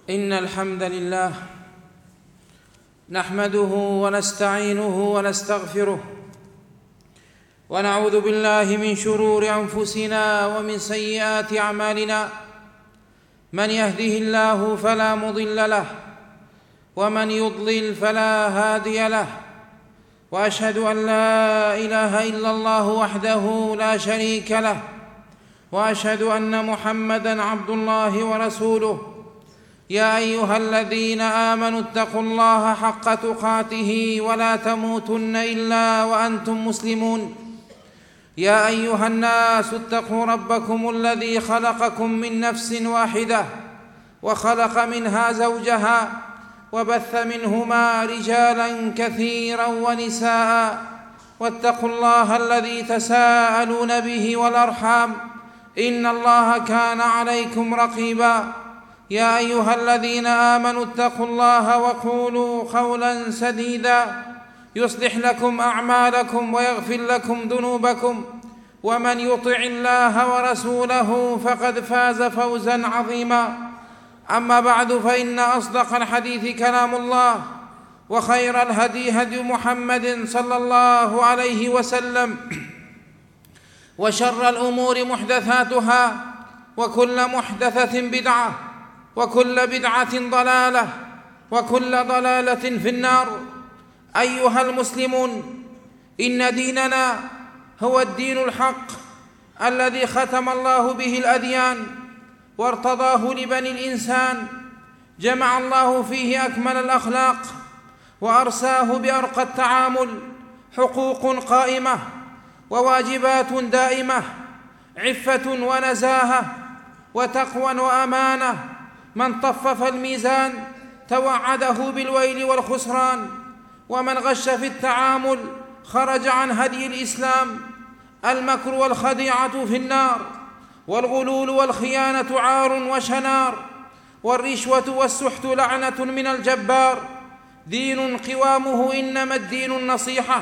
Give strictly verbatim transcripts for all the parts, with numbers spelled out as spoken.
إن الحمد لله نحمده ونستعينه ونستغفره ونعوذ بالله من شرور أنفسنا ومن سيئات أعمالنا. من يهده الله فلا مضل له ومن يضلل فلا هادي له، وأشهد أن لا إله إلا الله وحده لا شريك له، وأشهد أن محمدًا عبد الله ورسوله. يا أيها الذين آمنوا اتقوا الله حق تقاته ولا تموتن إلا وأنتم مسلمون. يا أيها الناس اتقوا ربكم الذي خلقكم من نفس واحدة وخلق منها زوجها وبث منهما رجالا كثيرا ونساء، واتقوا الله الذي تساءلون به والأرحام إن الله كان عليكم رقيبا. يا أيها الذين آمنوا اتقوا الله وقولوا قولا سديدا يصلح لكم أعمالكم ويغفر لكم ذنوبكم، ومن يطع الله ورسوله فقد فاز فوزا عظيما. أما بعد، فإن أصدق الحديث كلام الله، وخير الهدي هدي محمد صلى الله عليه وسلم، وشر الأمور محدثاتها، وكل محدثة بدعة، وكل بدعة ضلالة، وكل ضلالة في النار. أيها المسلمون، إن ديننا هو الدين الحق الذي ختم الله به الأديان وارتضاه لبني الإنسان. جمع الله فيه أكمل الأخلاق وأرساه بأرقى التعامل، حقوق قائمة وواجبات دائمة، عفة ونزاهة وتقوى وأمانة. من طفف الميزان توعده بالويل والخسران، ومن غش في التعامل خرج عن هدي الإسلام. المكر والخديعة في النار، والغلول والخيانة عار وشنار، والرشوة والسحت لعنة من الجبار. دين قوامه إنما الدين النصيحة،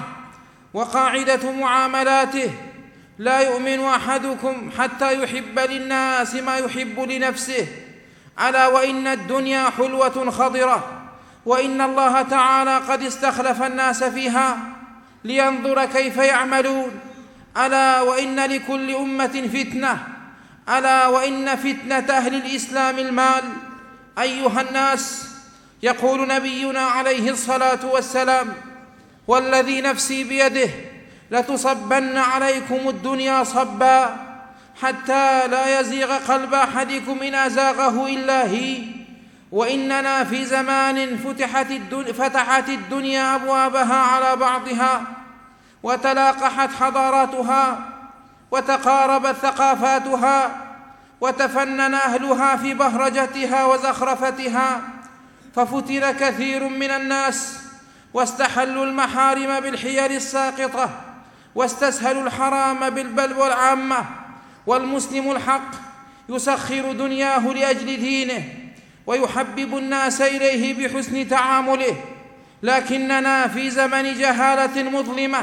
وقاعدة معاملاته لا يؤمن أحدكم حتى يحب للناس ما يحب لنفسه. ألا وإن الدنيا حلوة خضرة، وإن الله تعالى قد استخلف الناس فيها لينظر كيف يعملون. ألا وإن لكل أمة فتنة، ألا وإن فتنة أهل الإسلام المال. أيها الناس، يقول نبينا عليه الصلاة والسلام: والذي نفسي بيده لتصبن عليكم الدنيا صبا حتى لا يزيغ قلب أحدكم إن أزاغه إلا هي. وإننا في زمان فتحت الدنيا, فتحت الدنيا أبوابها على بعضها، وتلاقحت حضاراتها، وتقاربت ثقافاتها، وتفنن أهلها في بهرجتها وزخرفتها، ففتن كثير من الناس، واستحلوا المحارم بالحيل الساقطة، واستسهلوا الحرام بالبلوى العامة. والمسلم الحق يسخر دنياه لأجل دينه، ويحبب الناس إليه بحسن تعامله. لكننا في زمن جهالة مظلمة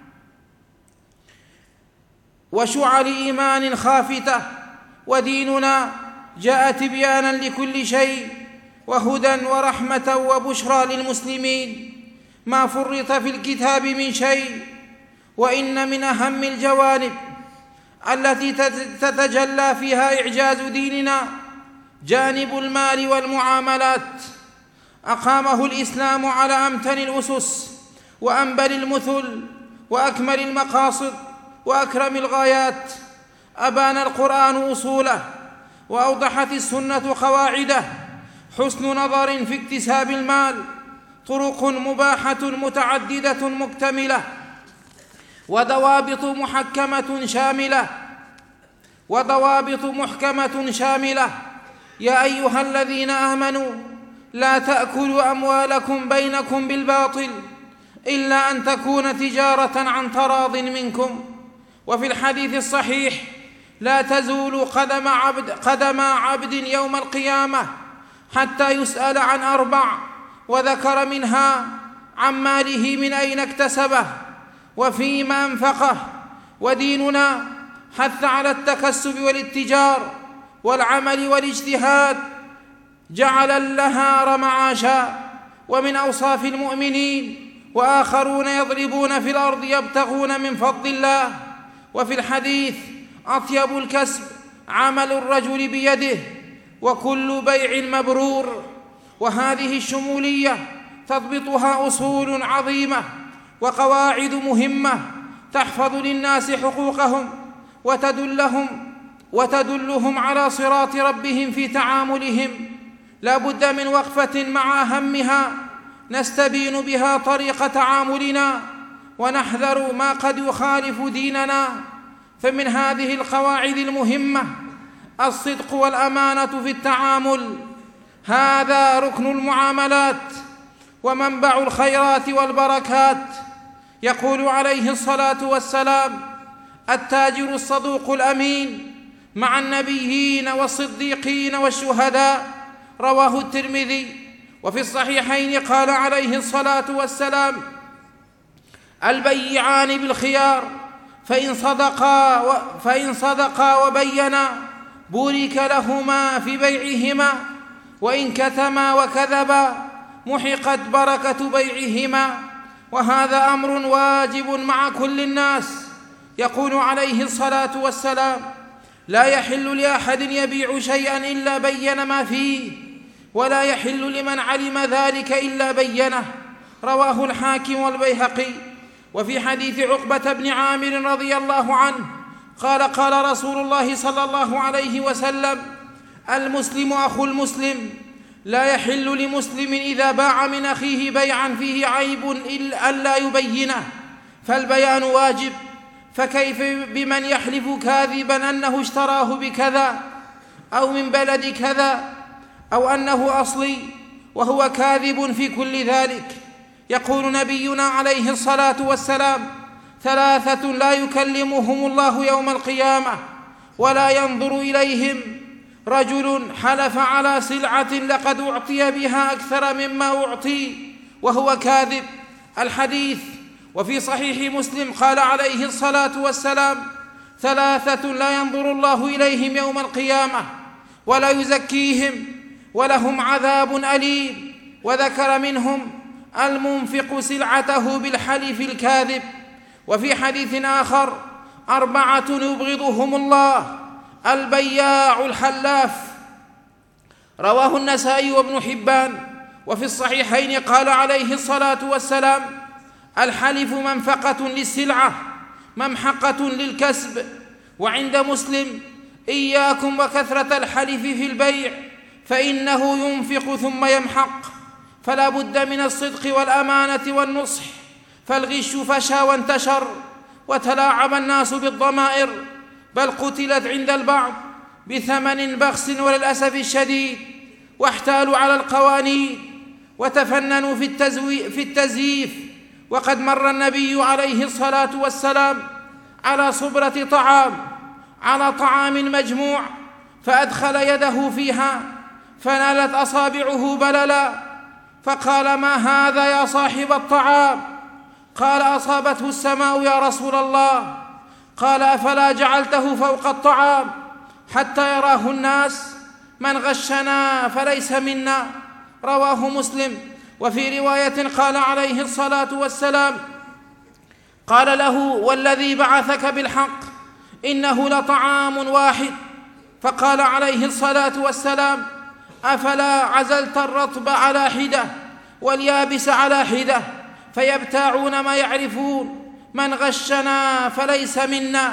وشعل إيمان خافتة، وديننا جاء تبيانا لكل شيء، وهدى ورحمة وبشرى للمسلمين. ما فرط في الكتاب من شيء. وإن من أهم الجوانب التي تتجلى فيها إعجاز ديننا جانب المال والمعاملات. أقامه الإسلام على أمتن الأسس وأنبل المثل وأكمل المقاصد وأكرم الغايات. أبان القرآن أصوله، وأوضحت السنة قواعده. حسن نظر في اكتساب المال، طرق مباحة متعددة مكتملة، وضوابط محكمة شاملة وضوابط محكمة شاملة. يا أيها الذين آمنوا لا تأكلوا أموالكم بينكم بالباطل إلا أن تكون تجارة عن تراض منكم. وفي الحديث الصحيح: لا تزول قدم عبد, قدم عبد يوم القيامة حتى يسأل عن أربع، وذكر منها عن ماله من أين اكتسبه وفيما أنفقه. وديننا حث على التكسب والاتجار والعمل والاجتهاد جعل النهار معاشا. ومن أوصاف المؤمنين وآخرون يضربون في الأرض يبتغون من فضل الله. وفي الحديث أطيب الكسب عمل الرجل بيده وكل بيع مبرور. وهذه الشمولية تضبطها أصول عظيمة وقواعد مهمة تحفظ للناس حقوقهم وتدلهم وتدلهم على صراط ربهم في تعاملهم. لا بد من وقفة مع أهمها نستبين بها طريق تعاملنا ونحذر ما قد يخالف ديننا. فمن هذه القواعد المهمة الصدق والأمانة في التعامل، هذا ركن المعاملات ومنبع الخيرات والبركات. يقول عليه الصلاة والسلام: التاجر الصدوق الأمين مع النبيين والصديقين والشهداء. رواه الترمذي. وفي الصحيحين قال عليه الصلاة والسلام: البيعان بالخيار فإن صدقا, و فإن صدقا وبينا بورك لهما في بيعهما وإن كتما وكذبا محقت بركة بيعهما. وهذا أمر واجب مع كل الناس. يقول عليه الصلاة والسلام: لا يحل لأحد يبيع شيئا إلا بين ما فيه، ولا يحل لمن علم ذلك إلا بينه. رواه الحاكم والبيهقي. وفي حديث عقبة بن عامر رضي الله عنه قال: قال رسول الله صلى الله عليه وسلم: المسلم أخو المسلم، لا يحل لمسلم إذا باع من أخيه بيعا فيه عيب إلا ألا يبينه، فالبيان واجب. فكيف بمن يحلف كاذبا أنه اشتراه بكذا أو من بلد كذا أو أنه أصلي وهو كاذب في كل ذلك. يقول نبينا عليه الصلاة والسلام: ثلاثة لا يكلمهم الله يوم القيامة ولا ينظر إليهم: رجل حلف على سلعة لقد أعطي بها أكثر مما أعطي وهو كاذب. الحديث. وفي صحيح مسلم قال عليه الصلاة والسلام: ثلاثة لا ينظر الله إليهم يوم القيامة ولا يزكيهم ولهم عذاب أليم. وذكر منهم المنفق سلعته بالحلف الكاذب. وفي حديث آخر: أربعة يبغضهم الله: البياع الحلاف. رواه النسائي وابن حبان. وفي الصحيحين قال عليه الصلاة والسلام: الحلف منفقة للسلعة ممحقة للكسب. وعند مسلم: إياكم وكثرة الحلف في البيع فإنه ينفق ثم يمحق. فلا بد من الصدق والأمانة والنصح، فالغش فشى وانتشر وتلاعب الناس بالضمائر، بل قتلت عند البعض بثمن بخس وللأسف الشديد، واحتالوا على القوانين وتفننوا في, في التزييف. وقد مر النبي عليه الصلاة والسلام على صبرة طعام على طعام مجموع فأدخل يده فيها فنالت أصابعه بللا، فقال: ما هذا يا صاحب الطعام؟ قال: أصابته السماء يا رسول الله. قال: أفلا جعلته فوق الطعام حتى يراه الناس؟ من غشنا فليس منا. رواه مسلم. وفي رواية قال عليه الصلاة والسلام: قال له: والذي بعثك بالحق إنه لطعام واحد. فقال عليه الصلاة والسلام: أفلا عزلت الرطب على حدة واليابس على حدة فيبتاعون ما يعرفون؟ من غشنا فليس منا.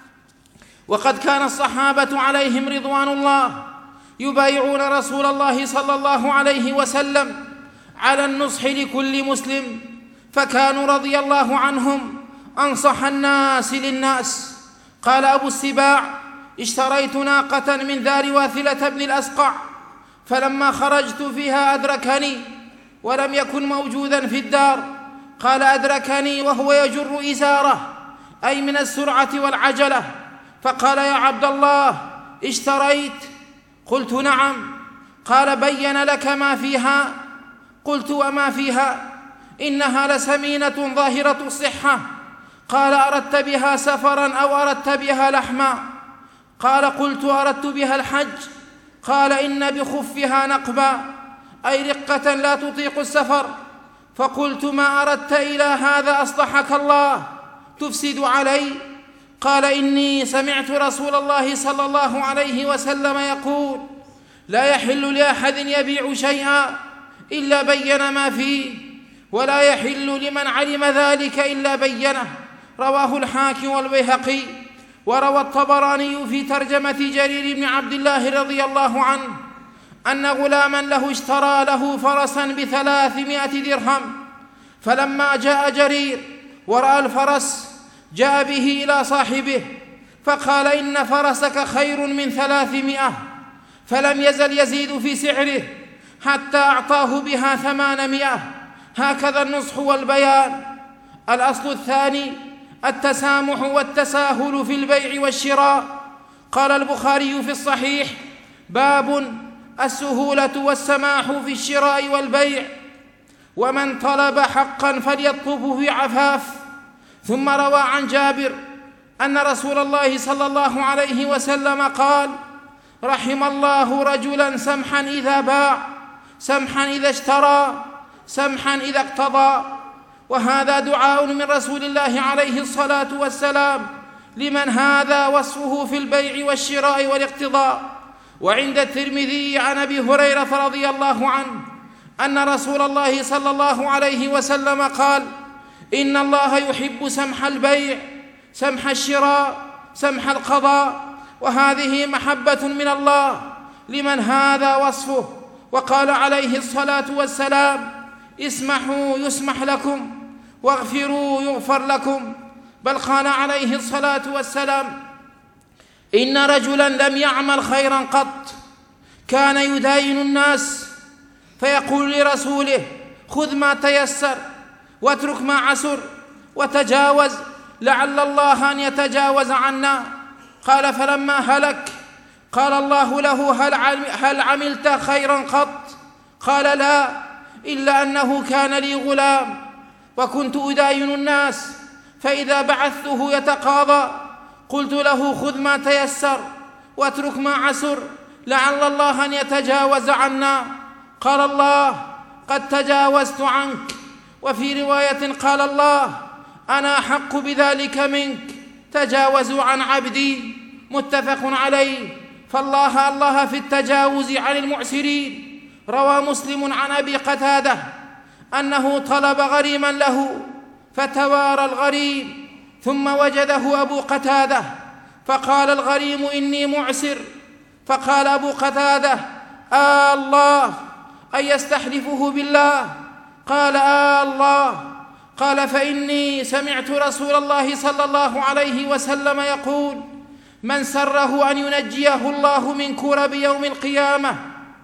وقد كان الصحابة عليهم رضوان الله يبايعون رسول الله صلى الله عليه وسلم على النصح لكل مسلم، فكانوا رضي الله عنهم أنصح الناس للناس. قال أبو السباع: اشتريت ناقة من دار واثلة بن الأسقع، فلما خرجت فيها أدركني ولم يكن موجودا في الدار. قال: أدركني وهو يجر إزاره، أي من السرعة والعجلة، فقال: يا عبد الله اشتريت؟ قلت: نعم. قال: بين لك ما فيها؟ قلت: وما فيها؟ إنها لسمينة ظاهرة الصحة. قال: أردت بها سفرا أو أردت بها لحما؟ قال: قلت: أردت بها الحج. قال: إن بخفها نقبا، أي رقة لا تطيق السفر. فقلت: ما أردت إلى هذا أصلحك الله، تفسد علي؟ قال: إني سمعت رسول الله صلى الله عليه وسلم يقول: لا يحل لأحد يبيع شيئا إلا بين ما فيه، ولا يحل لمن علم ذلك إلا بينه. رواه الحاكم والبيهقي. وروى الطبراني في ترجمة جرير بن عبد الله رضي الله عنه أن غلاما له اشترى له فرسا بثلاثمائة درهم، فلما جاء جرير ورأى الفرس جاء به إلى صاحبه فقال: إن فرسك خير من ثلاثمائة، فلم يزل يزيد في سعره حتى أعطاه بها ثمانمائة. هكذا النصح والبيان. الأصل الثاني التسامح والتساهل في البيع والشراء. قال البخاري في الصحيح: باب السهولة والسماح في الشراء والبيع، ومن طلب حقا فليطلبه بعفاف. ثم روى عن جابر أن رسول الله صلى الله عليه وسلم قال: رحم الله رجلا سمحا إذا باع، سمحا إذا اشترى، سمحا إذا اقتضى. وهذا دعاء من رسول الله عليه الصلاة والسلام لمن هذا وصفه في البيع والشراء والاقتضاء. وعند الترمذي عن أبي هريرة رضي الله عنه أن رسول الله صلى الله عليه وسلم قال: إن الله يحب سمح البيع، سمح الشراء، سمح القضاء. وهذه محبة من الله لمن هذا وصفه. وقال عليه الصلاة والسلام: اسمحوا يسمح لكم، واغفروا يغفر لكم. بل قال عليه الصلاة والسلام: إن رجلا لم يعمل خيرا قط كان يداين الناس فيقول لرسوله: خذ ما تيسر واترك ما عسر وتجاوز، لعل الله أن يتجاوز عنا. قال: فلما هلك قال الله له: هل عملت خيرا قط؟ قال: لا، إلا أنه كان لي غلام وكنت أداين الناس، فإذا بعثته يتقاضى قلت له: خذ ما تيسر واترك ما عسر، لعل الله أن يتجاوز عنا. قال الله: قد تجاوزت عنك. وفي رواية قال الله: أنا أحق بذلك منك، تجاوزوا عن عبدي. متفق عليه. فالله الله في التجاوز عن المعسرين. روى مسلم عن أبي قتادة أنه طلب غريما له فتوارى الغريم، ثم وجده أبو قتادة فقال الغريم: إني معسر. فقال أبو قتادة: آه الله، أن يستحلفه بالله؟ قال: آه الله. قال: فإني سمعت رسول الله صلى الله عليه وسلم يقول: من سره أن ينجيه الله من كرب يوم القيامة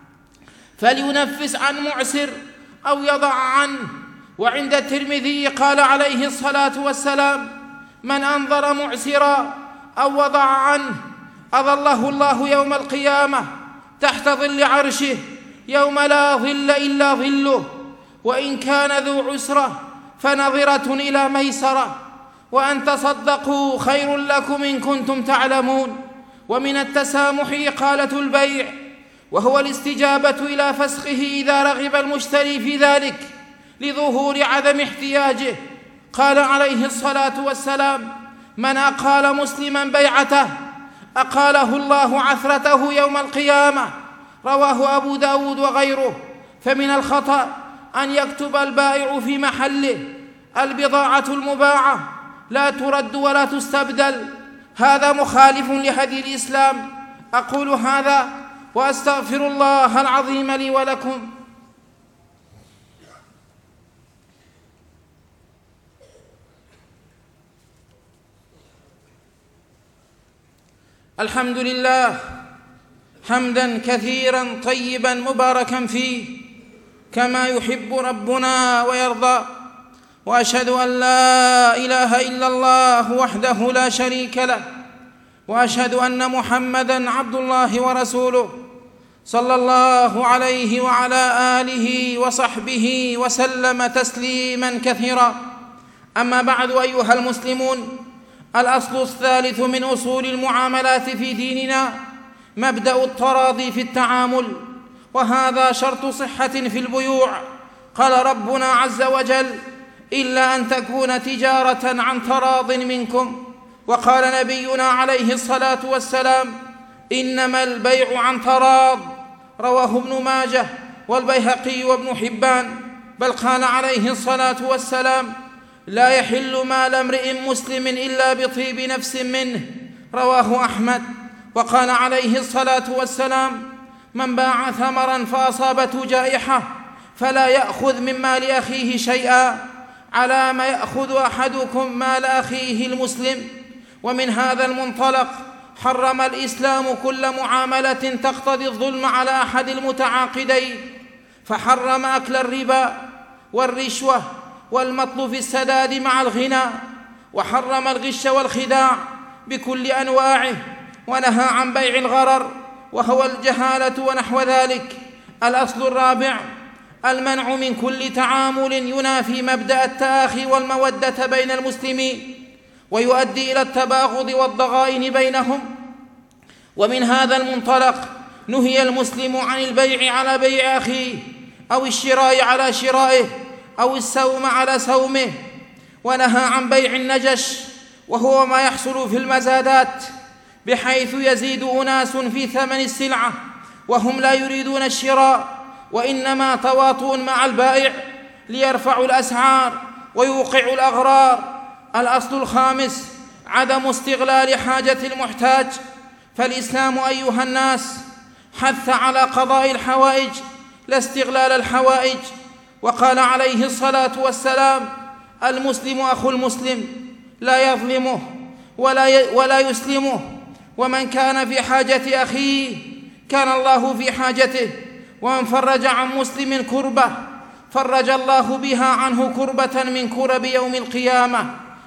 فلينفس عن معسر أو يضع عنه. وعند الترمذي قال عليه الصلاة والسلام: من أنظر معسرا أو وضع عنه أظله الله يوم القيامة تحت ظل عرشه يوم لا ظل إلا ظله، وإن كان ذو عسرة فنظرة إلى ميسرة، وأن تصدقوا خير لكم إن كنتم تعلمون. ومن التسامح إقالة البيع، وهو الاستجابة إلى فسخه إذا رغب المشتري في ذلك لظهور عدم احتياجه. قال عليه الصلاة والسلام: من أقال مسلما بيعته أقاله الله عثرته يوم القيامة. رواه أبو داود وغيره. فمن الخطأ أن يكتب البائع في محله: البضاعة المباعة لا ترد ولا تستبدل. هذا مخالف لهدي الإسلام. أقول هذا وأستغفر الله العظيم لي ولكم. الحمد لله حمدا كثيرا طيبا مباركا فيه كما يحب ربنا ويرضى. وأشهد أن لا إله إلا الله وحده لا شريك له، وأشهد أن محمدًا عبد الله ورسوله صلى الله عليه وعلى آله وصحبه وسلم تسليمًا كثيرا. أما بعد، أيها المسلمون، الأصل الثالث من أصول المعاملات في ديننا مبدأ التراضي في التعامل، وهذا شرط صحة في البيوع. قال ربنا عز وجل: إلا أن تكون تجارة عن تراض منكم. وقال نبينا عليه الصلاة والسلام: إنما البيع عن تراض. رواه ابن ماجه والبيهقي وابن حبان. بل قال عليه الصلاة والسلام: لا يحل مال امرئ مسلم إلا بطيب نفس منه. رواه أحمد. وقال عليه الصلاة والسلام: من باع ثمرا فأصابته جائحة فلا يأخذ من مال أخيه شيئا، على ما يأخذ أحدكم مال أخيه المسلم. ومن هذا المنطلق حرم الإسلام كل معاملة تقتضي الظلم على أحد المتعاقدين، فحرم أكل الربا والرشوة والمطل في السداد مع الغنى، وحرم الغش والخداع بكل أنواعه، ونهى عن بيع الغرر وهو الجهالة ونحو ذلك. الأصل الرابع: المنع من كل تعامل ينافي مبدأ التآخي والمودة بين المسلمين ويؤدي إلى التباغض والضغائن بينهم. ومن هذا المنطلق نهي المسلم عن البيع على بيع أخيه، أو الشراء على شرائه، أو السوم على سومه. ونهى عن بيع النجش، وهو ما يحصل في المزادات، بحيث يزيد أناس في ثمن السلعة وهم لا يريدون الشراء، وإنما تواطؤ مع البائع ليرفعوا الأسعار ويوقعوا الأغرار. الأصل الخامس: عدم استغلال حاجة المحتاج. فالإسلام أيها الناس حث على قضاء الحوائج لا استغلال الحوائج. وقال عليه الصلاة والسلام: المسلم أخو المسلم لا يظلمه ولا ولا يسلمه، ومن كان في حاجة أخيه كان الله في حاجته، ومن فرج عن مسلم كربة فرج الله بها عنه كربة من كرب يوم القيامة.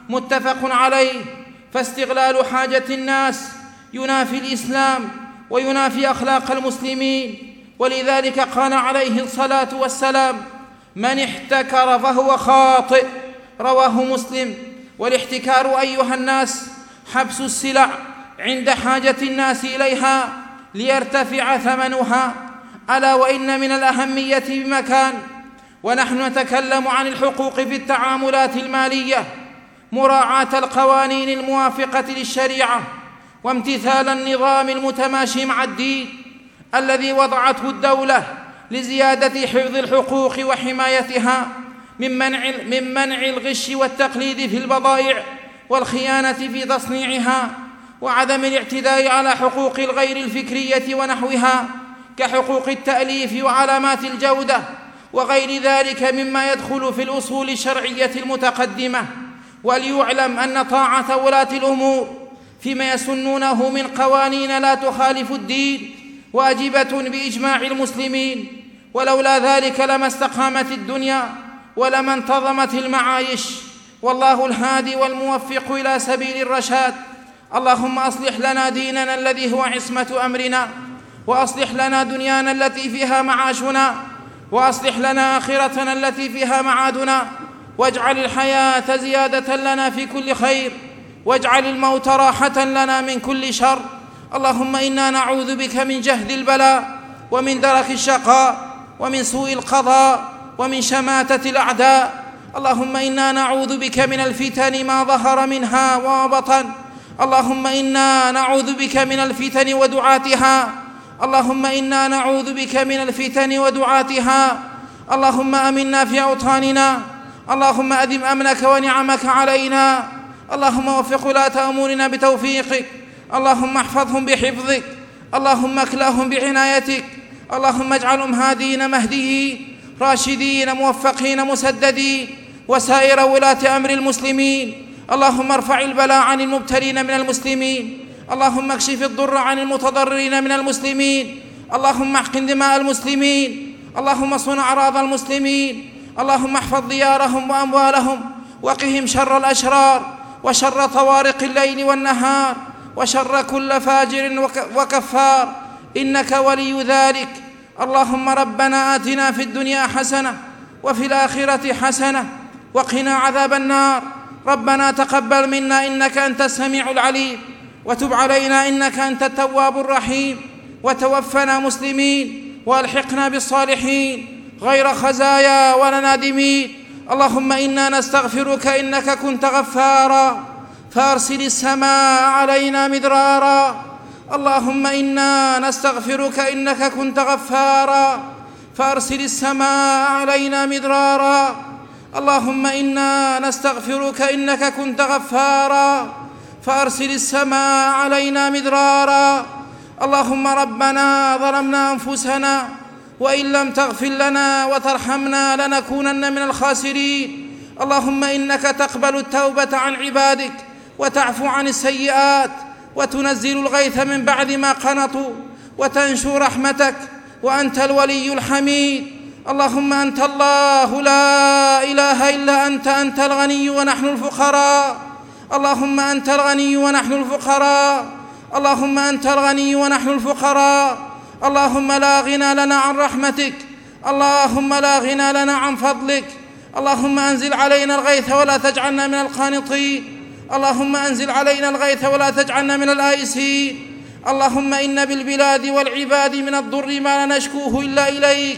متفق عليه. فاستغلال حاجة الناس ينافي الإسلام وينافي أخلاق المسلمين، ولذلك قال عليه الصلاة والسلام: من احتكر فهو خاطئ. رواه مسلم. والاحتكار أيها الناس حبس السلع عند حاجة الناس إليها ليرتفع ثمنها، ألا وإن من الأهمية بمكان. ونحن نتكلم عن الحقوق في التعاملات المالية، مراعاة القوانين الموافقة للشريعة، وامتثال النظام المتماشي مع الدين الذي وضعته الدولة لزيادة حفظ الحقوق وحمايتها، من منع من منع الغش والتقليد في البضائع والخيانة في تصنيعها، وعدم الاعتداء على حقوق الغير الفكرية ونحوها كحقوق التأليف وعلامات الجودة وغير ذلك مما يدخل في الأصول الشرعية المتقدمة. وليعلم أن طاعة ولاة الأمور فيما يسنونه من قوانين لا تخالف الدين واجبة بإجماع المسلمين، ولولا ذلك لما استقامت الدنيا ولما انتظمت المعايش. والله الهادي والموفق إلى سبيل الرشاد. اللهم أصلح لنا ديننا الذي هو عصمة أمرنا، وأصلح لنا دنيانا التي فيها معاشنا، وأصلح لنا آخرتنا التي فيها معادنا، واجعل الحياة زيادة لنا في كل خير، واجعل الموت راحة لنا من كل شر. اللهم إنا نعوذ بك من جهد البلاء، ومن درك الشقاء، ومن سوء القضاء، ومن شماتة الأعداء. اللهم إنا نعوذ بك من الفتن ما ظهر منها وما بطن. اللهم إنا نعوذ بك من الفتن ودعاتها. اللهم إنا نعوذ بك من الفتن ودعاتها. اللهم أمنا في أوطاننا. اللهم أدم أمنك ونعمك علينا. اللهم وفق ولاة أمورنا بتوفيقك. اللهم احفظهم بحفظك. اللهم اكلهم بعنايتك. اللهم اجعلهم هادين مهديين راشدين موفقين مسددين، وسائر ولاة أمر المسلمين. اللهم ارفع البلاء عن المبتلين من المسلمين. اللهم اكشف الضر عن المتضررين من المسلمين. اللهم احقن دماء المسلمين. اللهم صن أعراض المسلمين. اللهم احفظ ديارهم وأموالهم، وقهم شر الأشرار وشر طوارق الليل والنهار وشر كل فاجر وكفار، إنك ولي ذلك. اللهم ربنا آتنا في الدنيا حسنة وفي الآخرة حسنة وقنا عذاب النار. ربنا تقبل منا إنك أنت السميع العليم، وتب علينا إنك أنت التواب الرحيم. وتوفنا مسلمين وألحقنا بالصالحين غير خزايا ولا نادمين. اللهم إنا نستغفرك إنك كنت غفارا فأرسل السماء علينا مدرارا. اللهم إنا نستغفرك إنك كنت غفارا فأرسل السماء علينا مدرارا. اللهم إنا نستغفرك إنك كنت غفارا فأرسل السماء علينا مدرارا. اللهم ربنا ظلمنا أنفسنا وإن لم تغفر لنا وترحمنا لنكونن من الخاسرين. اللهم إنك تقبل التوبة عن عبادك وتعفو عن السيئات وتنزل الغيث من بعد ما قنطوا وتنشر رحمتك وأنت الولي الحميد. اللهم أنت الله لا إله إلا أنت، أنت الغني ونحن الفقراء. اللهم أنت الغني ونحن الفقراء. اللهم أنت الغني ونحن الفقراء. اللهم لا غنى لنا عن رحمتك، اللهم لا غنى لنا عن فضلك. اللهم أنزل علينا الغيث ولا تجعلنا من القانطين. اللهم أنزل علينا الغيث ولا تجعلنا من الآيسين. اللهم إن بالبلاد والعباد من الضر ما لا نشكوه إلا إليك.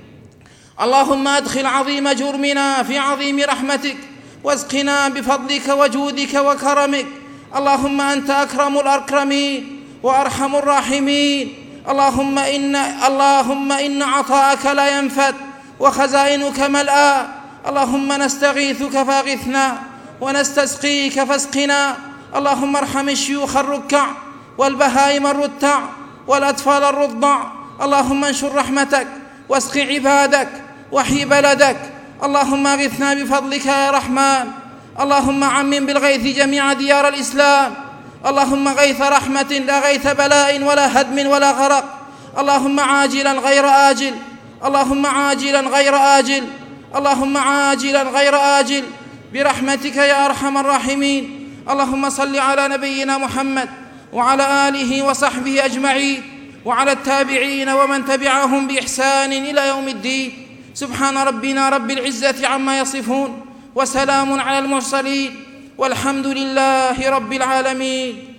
اللهم أدخل عظيم جرمنا في عظيم رحمتك واسقنا بفضلك وجودك وكرمك. اللهم أنت أكرم الأكرمين وأرحم الراحمين. اللهم إن, اللهم إن عطاءك لا ينفد وخزائنك ملآ. اللهم نستغيثك فاغثنا ونستسقيك فاسقنا. اللهم ارحم الشيوخ الركع والبهائم الرتع والأطفال الرضع. اللهم انشر رحمتك واسق عبادك وحي بلدك. اللهم اغثنا بفضلك يا رحمن. اللهم عمم بالغيث جميع ديار الإسلام. اللهم غيث رحمة لا غيث بلاء ولا هدم ولا غرق. اللهم عاجلا غير آجل. اللهم عاجلا غير آجل. اللهم عاجلا غير آجل برحمتك يا أرحم الراحمين. اللهم صل على نبينا محمد وعلى آله وصحبه أجمعين وعلى التابعين ومن تبعهم بإحسان إلى يوم الدين. سبحان ربنا رب العزة عما يصفون وسلام على المرسلين والحمد لله رب العالمين.